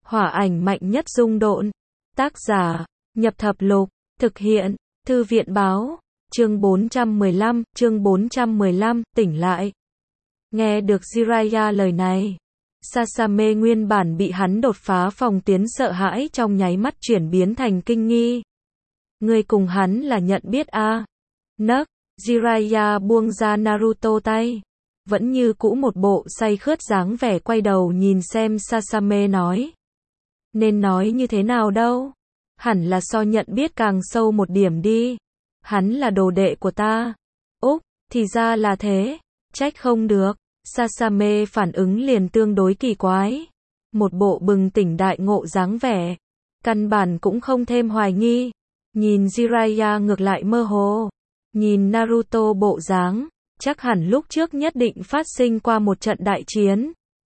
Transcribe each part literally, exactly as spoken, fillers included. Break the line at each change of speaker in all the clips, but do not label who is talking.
Hỏa ảnh mạnh nhất dung độn. Tác giả, Nhập Thập Lục. Thực hiện, Thư viện báo. Chương bốn trăm mười lăm, chương bốn trăm mười lăm, tỉnh lại. Nghe được Jiraiya lời này, Sasame nguyên bản bị hắn đột phá phòng tuyến sợ hãi trong nháy mắt chuyển biến thành kinh nghi. Ngươi cùng hắn là nhận biết a? À? Nấc, Jiraiya buông ra Naruto tay, vẫn như cũ một bộ say khướt dáng vẻ quay đầu nhìn xem Sasame nói. Nên nói như thế nào đâu? Hẳn là so nhận biết càng sâu một điểm đi. Hắn là đồ đệ của ta. Úc, thì ra là thế. Trách không được. Sasame phản ứng liền tương đối kỳ quái. Một bộ bừng tỉnh đại ngộ dáng vẻ. Căn bản cũng không thêm hoài nghi. Nhìn Jiraiya ngược lại mơ hồ. Nhìn Naruto bộ dáng, chắc hẳn lúc trước nhất định phát sinh qua một trận đại chiến.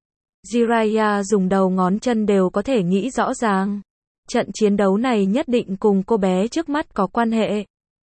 Jiraiya dùng đầu ngón chân đều có thể nghĩ rõ ràng. Trận chiến đấu này nhất định cùng cô bé trước mắt có quan hệ.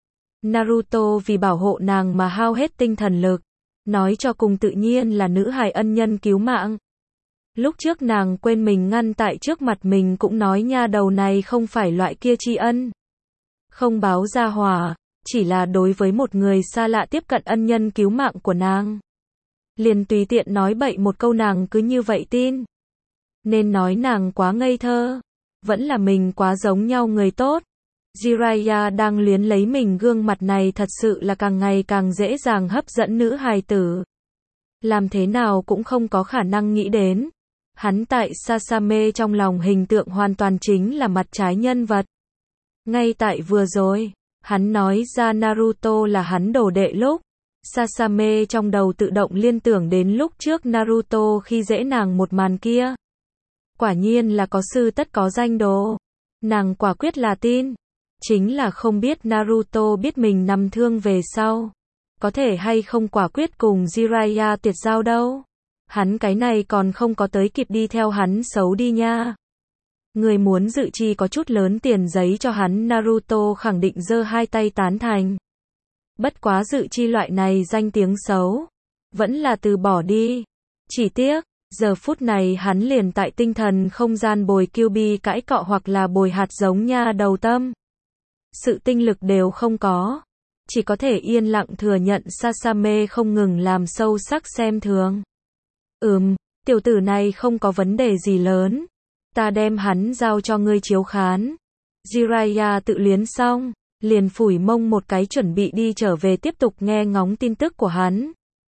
Naruto vì bảo hộ nàng mà hao hết tinh thần lực. Nói cho cùng tự nhiên là nữ hài ân nhân cứu mạng. Lúc trước nàng quên mình ngăn tại trước mặt mình cũng nói nha đầu này không phải loại kia tri ân. Không báo ra hỏa, chỉ là đối với một người xa lạ tiếp cận ân nhân cứu mạng của nàng. Liền tùy tiện nói bậy một câu nàng cứ như vậy tin. Nên nói nàng quá ngây thơ. Vẫn là mình quá giống nhau người tốt. Jiraiya đang luyến lấy mình gương mặt này thật sự là càng ngày càng dễ dàng hấp dẫn nữ hài tử. Làm thế nào cũng không có khả năng nghĩ đến. Hắn tại Sasame trong lòng hình tượng hoàn toàn chính là mặt trái nhân vật. Ngay tại vừa rồi, hắn nói ra Naruto là hắn đồ đệ lúc. Sasame trong đầu tự động liên tưởng đến lúc trước Naruto khi dễ nàng một màn kia. Quả nhiên là có sư tất có danh đồ. Nàng quả quyết là tin. Chính là không biết Naruto biết mình nằm thương về sau. Có thể hay không quả quyết cùng Jiraiya tuyệt giao đâu. Hắn cái này còn không có tới kịp đi theo hắn xấu đi nha. Người muốn dự chi có chút lớn tiền giấy cho hắn Naruto khẳng định giơ hai tay tán thành. Bất quá dự chi loại này danh tiếng xấu. Vẫn là từ bỏ đi. Chỉ tiếc. Giờ phút này hắn liền tại tinh thần không gian bồi Kyuubi cãi cọ hoặc là bồi hạt giống nha đầu tâm. Sự tinh lực đều không có. Chỉ có thể yên lặng thừa nhận Sasame không ngừng làm sâu sắc xem thường. Ừm, tiểu tử này không có vấn đề gì lớn. Ta đem hắn giao cho ngươi chiếu khán. Jiraiya tự luyến xong, liền phủi mông một cái chuẩn bị đi trở về tiếp tục nghe ngóng tin tức của hắn.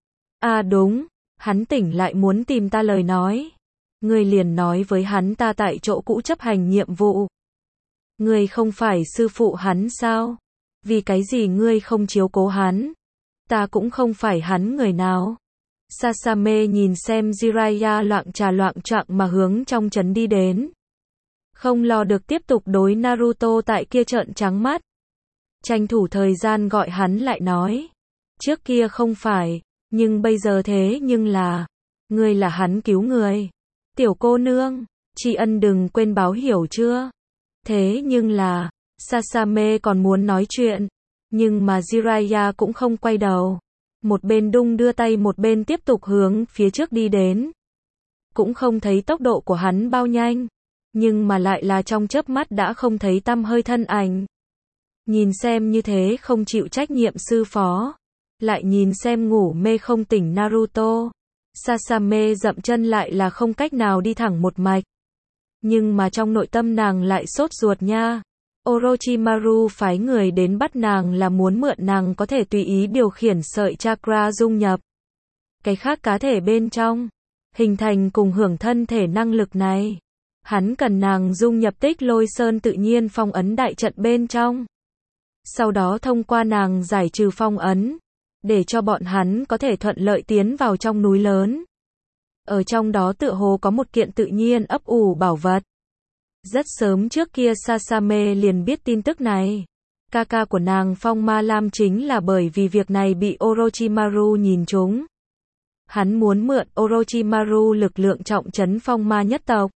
À đúng. Hắn tỉnh lại muốn tìm ta lời nói. Ngươi liền nói với hắn ta tại chỗ cũ chấp hành nhiệm vụ. Ngươi không phải sư phụ hắn sao? Vì cái gì ngươi không chiếu cố hắn? Ta cũng không phải hắn người nào. Sasame nhìn xem Jiraiya loạn trà loạn choạng mà hướng trong trấn đi đến. Không lo được tiếp tục đối Naruto tại kia trợn trắng mắt. Tranh thủ thời gian gọi hắn lại nói. Trước kia không phải. Nhưng bây giờ thế nhưng là, ngươi là hắn cứu người. Tiểu cô nương, tri ân đừng quên báo hiểu chưa? Thế nhưng là, Sasame còn muốn nói chuyện, nhưng mà Jiraiya cũng không quay đầu. Một bên đung đưa tay một bên tiếp tục hướng phía trước đi đến. Cũng không thấy tốc độ của hắn bao nhanh, nhưng mà lại là trong chớp mắt đã không thấy tăm hơi thân ảnh. Nhìn xem như thế không chịu trách nhiệm sư phó. Lại nhìn xem ngủ mê không tỉnh Naruto. Sasame dậm chân lại là không cách nào đi thẳng một mạch. Nhưng mà trong nội tâm nàng lại sốt ruột nha. Orochimaru phái người đến bắt nàng là muốn mượn nàng có thể tùy ý điều khiển sợi chakra dung nhập. Cái khác cá thể bên trong. Hình thành cùng hưởng thân thể năng lực này. Hắn cần nàng dung nhập Tích Lôi Sơn tự nhiên phong ấn đại trận bên trong. Sau đó thông qua nàng giải trừ phong ấn. Để cho bọn hắn có thể thuận lợi tiến vào trong núi lớn. Ở trong đó tựa hồ có một kiện tự nhiên ấp ủ bảo vật. Rất sớm trước kia Sasame liền biết tin tức này. Kaka của nàng Phong Ma Lam chính là bởi vì việc này bị Orochimaru nhìn trúng. Hắn muốn mượn Orochimaru lực lượng trọng trấn Phong Ma nhất tộc.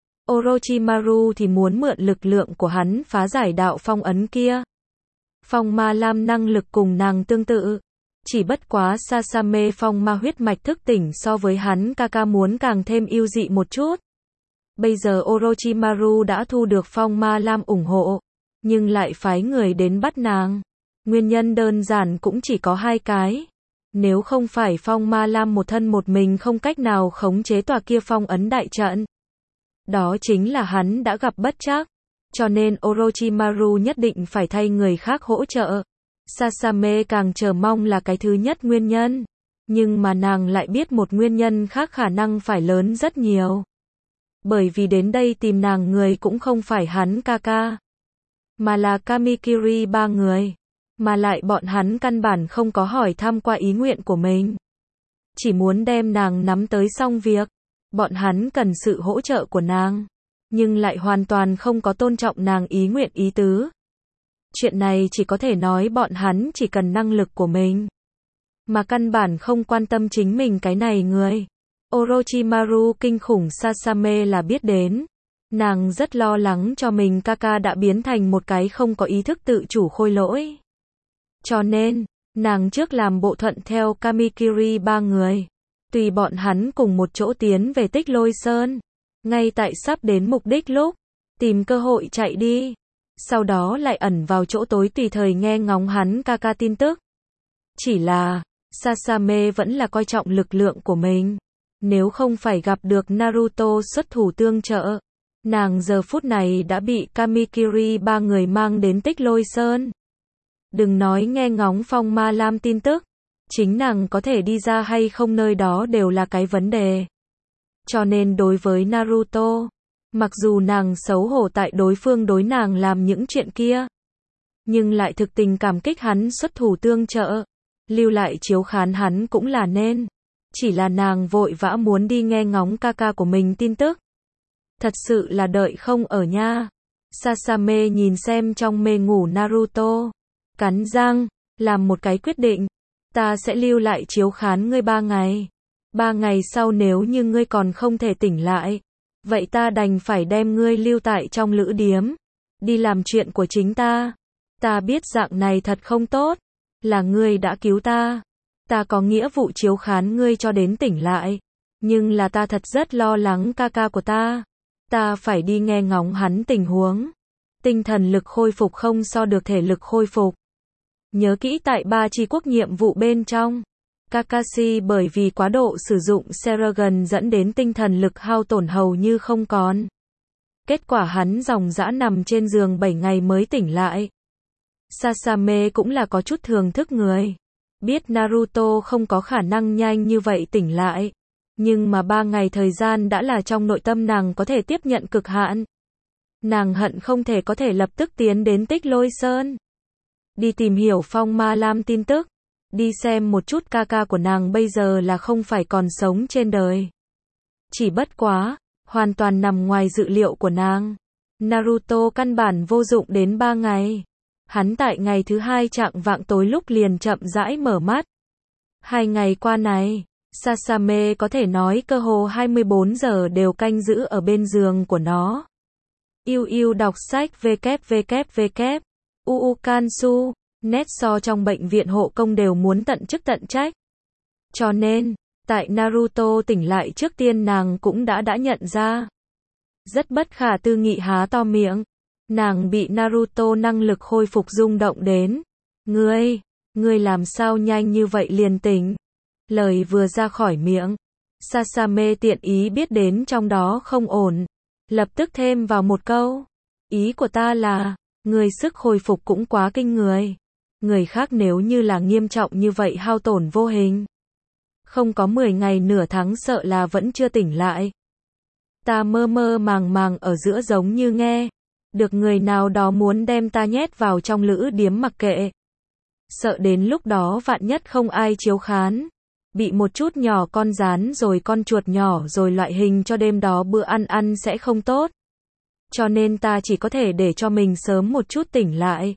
Orochimaru thì muốn mượn lực lượng của hắn phá giải đạo phong ấn kia. Phong Ma Lam năng lực cùng nàng tương tự. Chỉ bất quá Sasame phong ma huyết mạch thức tỉnh so với hắn Kaka muốn càng thêm yêu dị một chút. Bây giờ Orochimaru đã thu được Phong Ma Lam ủng hộ, nhưng lại phái người đến bắt nàng. Nguyên nhân đơn giản cũng chỉ có hai cái. Nếu không phải Phong Ma Lam một thân một mình không cách nào khống chế tòa kia phong ấn đại trận. Đó chính là hắn đã gặp bất trắc. Cho nên Orochimaru nhất định phải thay người khác hỗ trợ. Sasame càng chờ mong là cái thứ nhất nguyên nhân. Nhưng mà nàng lại biết một nguyên nhân khác khả năng phải lớn rất nhiều. Bởi vì đến đây tìm nàng người cũng không phải hắn ca ca, mà là Kamikiri ba người. Mà lại bọn hắn căn bản không có hỏi thăm qua ý nguyện của mình. Chỉ muốn đem nàng nắm tới xong việc. Bọn hắn cần sự hỗ trợ của nàng. Nhưng lại hoàn toàn không có tôn trọng nàng ý nguyện ý tứ. Chuyện này chỉ có thể nói bọn hắn chỉ cần năng lực của mình. Mà căn bản không quan tâm chính mình cái này người. Orochimaru kinh khủng Sasame là biết đến. Nàng rất lo lắng cho mình ca ca đã biến thành một cái không có ý thức tự chủ khôi lỗi. Cho nên, nàng trước làm bộ thuận theo Kamikiri ba người. Tùy bọn hắn cùng một chỗ tiến về Tích Lôi Sơn. Ngay tại sắp đến mục đích lúc, tìm cơ hội chạy đi. Sau đó lại ẩn vào chỗ tối tùy thời nghe ngóng hắn ca ca tin tức. Chỉ là, Sasame vẫn là coi trọng lực lượng của mình. Nếu không phải gặp được Naruto xuất thủ tương trợ, nàng giờ phút này đã bị Kamikiri ba người mang đến Tích Lôi Sơn. Đừng nói nghe ngóng Phong Ma Lam tin tức, chính nàng có thể đi ra hay không nơi đó đều là cái vấn đề. Cho nên đối với Naruto, mặc dù nàng xấu hổ tại đối phương đối nàng làm những chuyện kia, nhưng lại thực tình cảm kích hắn xuất thủ tương trợ, lưu lại chiếu khán hắn cũng là nên. Chỉ là nàng vội vã muốn đi nghe ngóng ca ca của mình tin tức. Thật sự là đợi không ở nha. Sasame nhìn xem trong mê ngủ Naruto, cắn răng, làm một cái quyết định. Ta sẽ lưu lại chiếu khán ngươi ba ngày. Ba ngày sau nếu như ngươi còn không thể tỉnh lại, vậy ta đành phải đem ngươi lưu tại trong lữ điếm. Đi làm chuyện của chính ta. Ta biết dạng này thật không tốt. Là ngươi đã cứu ta. Ta có nghĩa vụ chiếu khán ngươi cho đến tỉnh lại. Nhưng là ta thật rất lo lắng ca ca của ta. Ta phải đi nghe ngóng hắn tình huống. Tinh thần lực khôi phục không so được thể lực khôi phục. Nhớ kỹ tại ba chi quốc nhiệm vụ bên trong. Kakashi bởi vì quá độ sử dụng Seragon dẫn đến tinh thần lực hao tổn hầu như không còn. Kết quả hắn dòng dã nằm trên giường bảy ngày mới tỉnh lại. Sasame cũng là có chút thường thức người. Biết Naruto không có khả năng nhanh như vậy tỉnh lại. Nhưng mà ba ngày thời gian đã là trong nội tâm nàng có thể tiếp nhận cực hạn. Nàng hận không thể có thể lập tức tiến đến Tích Lôi Sơn. Đi tìm hiểu Phong Ma Lam tin tức. Đi xem một chút ca ca của nàng bây giờ là không phải còn sống trên đời. Chỉ bất quá, hoàn toàn nằm ngoài dự liệu của nàng. Naruto căn bản vô dụng đến ba ngày. Hắn tại ngày thứ hai trạng vạng tối lúc liền chậm rãi mở mắt. Hai ngày qua này, Sasame có thể nói cơ hồ hai mươi bốn giờ đều canh giữ ở bên giường của nó. Yêu yêu đọc sách www. Uukansu, net so trong bệnh viện hộ công đều muốn tận chức tận trách. Cho nên, tại Naruto tỉnh lại trước tiên nàng cũng đã đã nhận ra. Rất bất khả tư nghị há to miệng. Nàng bị Naruto năng lực khôi phục rung động đến. Ngươi, ngươi làm sao nhanh như vậy liền tỉnh. Lời vừa ra khỏi miệng. Sasame tiện ý biết đến trong đó không ổn. Lập tức thêm vào một câu. Ý của ta là, ngươi sức hồi phục cũng quá kinh người. Người khác nếu như là nghiêm trọng như vậy hao tổn vô hình. Không có mười ngày nửa tháng sợ là vẫn chưa tỉnh lại. Ta mơ mơ màng màng ở giữa giống như nghe. Được người nào đó muốn đem ta nhét vào trong lữ điếm mặc kệ. Sợ đến lúc đó vạn nhất không ai chiếu khán. Bị một chút nhỏ con rán rồi con chuột nhỏ rồi loại hình cho đêm đó bữa ăn ăn sẽ không tốt. Cho nên ta chỉ có thể để cho mình sớm một chút tỉnh lại.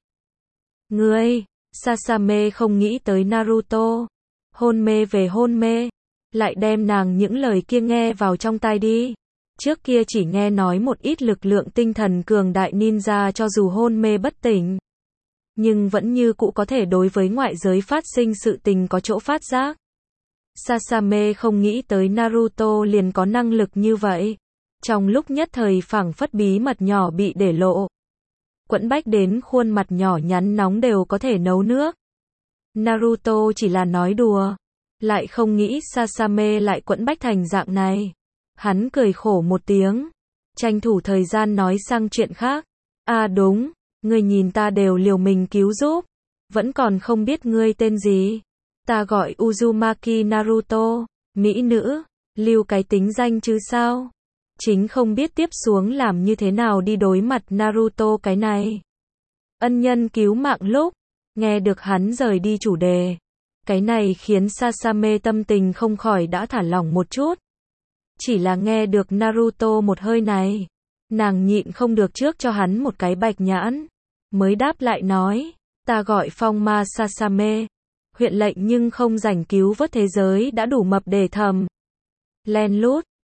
Ngươi, Sasame không nghĩ tới Naruto. Hôn mê về hôn mê. Lại đem nàng những lời kia nghe vào trong tai đi. Trước kia chỉ nghe nói một ít lực lượng tinh thần cường đại ninja cho dù hôn mê bất tỉnh. Nhưng vẫn như cũ có thể đối với ngoại giới phát sinh sự tình có chỗ phát giác. Sasame không nghĩ tới Naruto liền có năng lực như vậy. Trong lúc nhất thời phảng phất bí mật nhỏ bị để lộ. Quẫn bách đến khuôn mặt nhỏ nhắn nóng đều có thể nấu nước. Naruto chỉ là nói đùa. Lại không nghĩ Sasame lại quẫn bách thành dạng này. Hắn cười khổ một tiếng. Tranh thủ thời gian nói sang chuyện khác. À đúng, ngươi nhìn ta đều liều mình cứu giúp. Vẫn còn không biết ngươi tên gì. Ta gọi Uzumaki Naruto. Mỹ nữ, lưu cái tính danh chứ sao. Chính không biết tiếp xuống làm như thế nào đi đối mặt Naruto cái này. Ân nhân cứu mạng lúc. Nghe được hắn rời đi chủ đề. Cái này khiến Sasame tâm tình không khỏi đã thả lỏng một chút. Chỉ là nghe được Naruto một hơi này. Nàng nhịn không được trước cho hắn một cái bạch nhãn. Mới đáp lại nói. Ta gọi phong ma Sasame. Huyện lệnh nhưng không rảnh cứu vớt thế giới đã đủ mập để thầm. Len lút.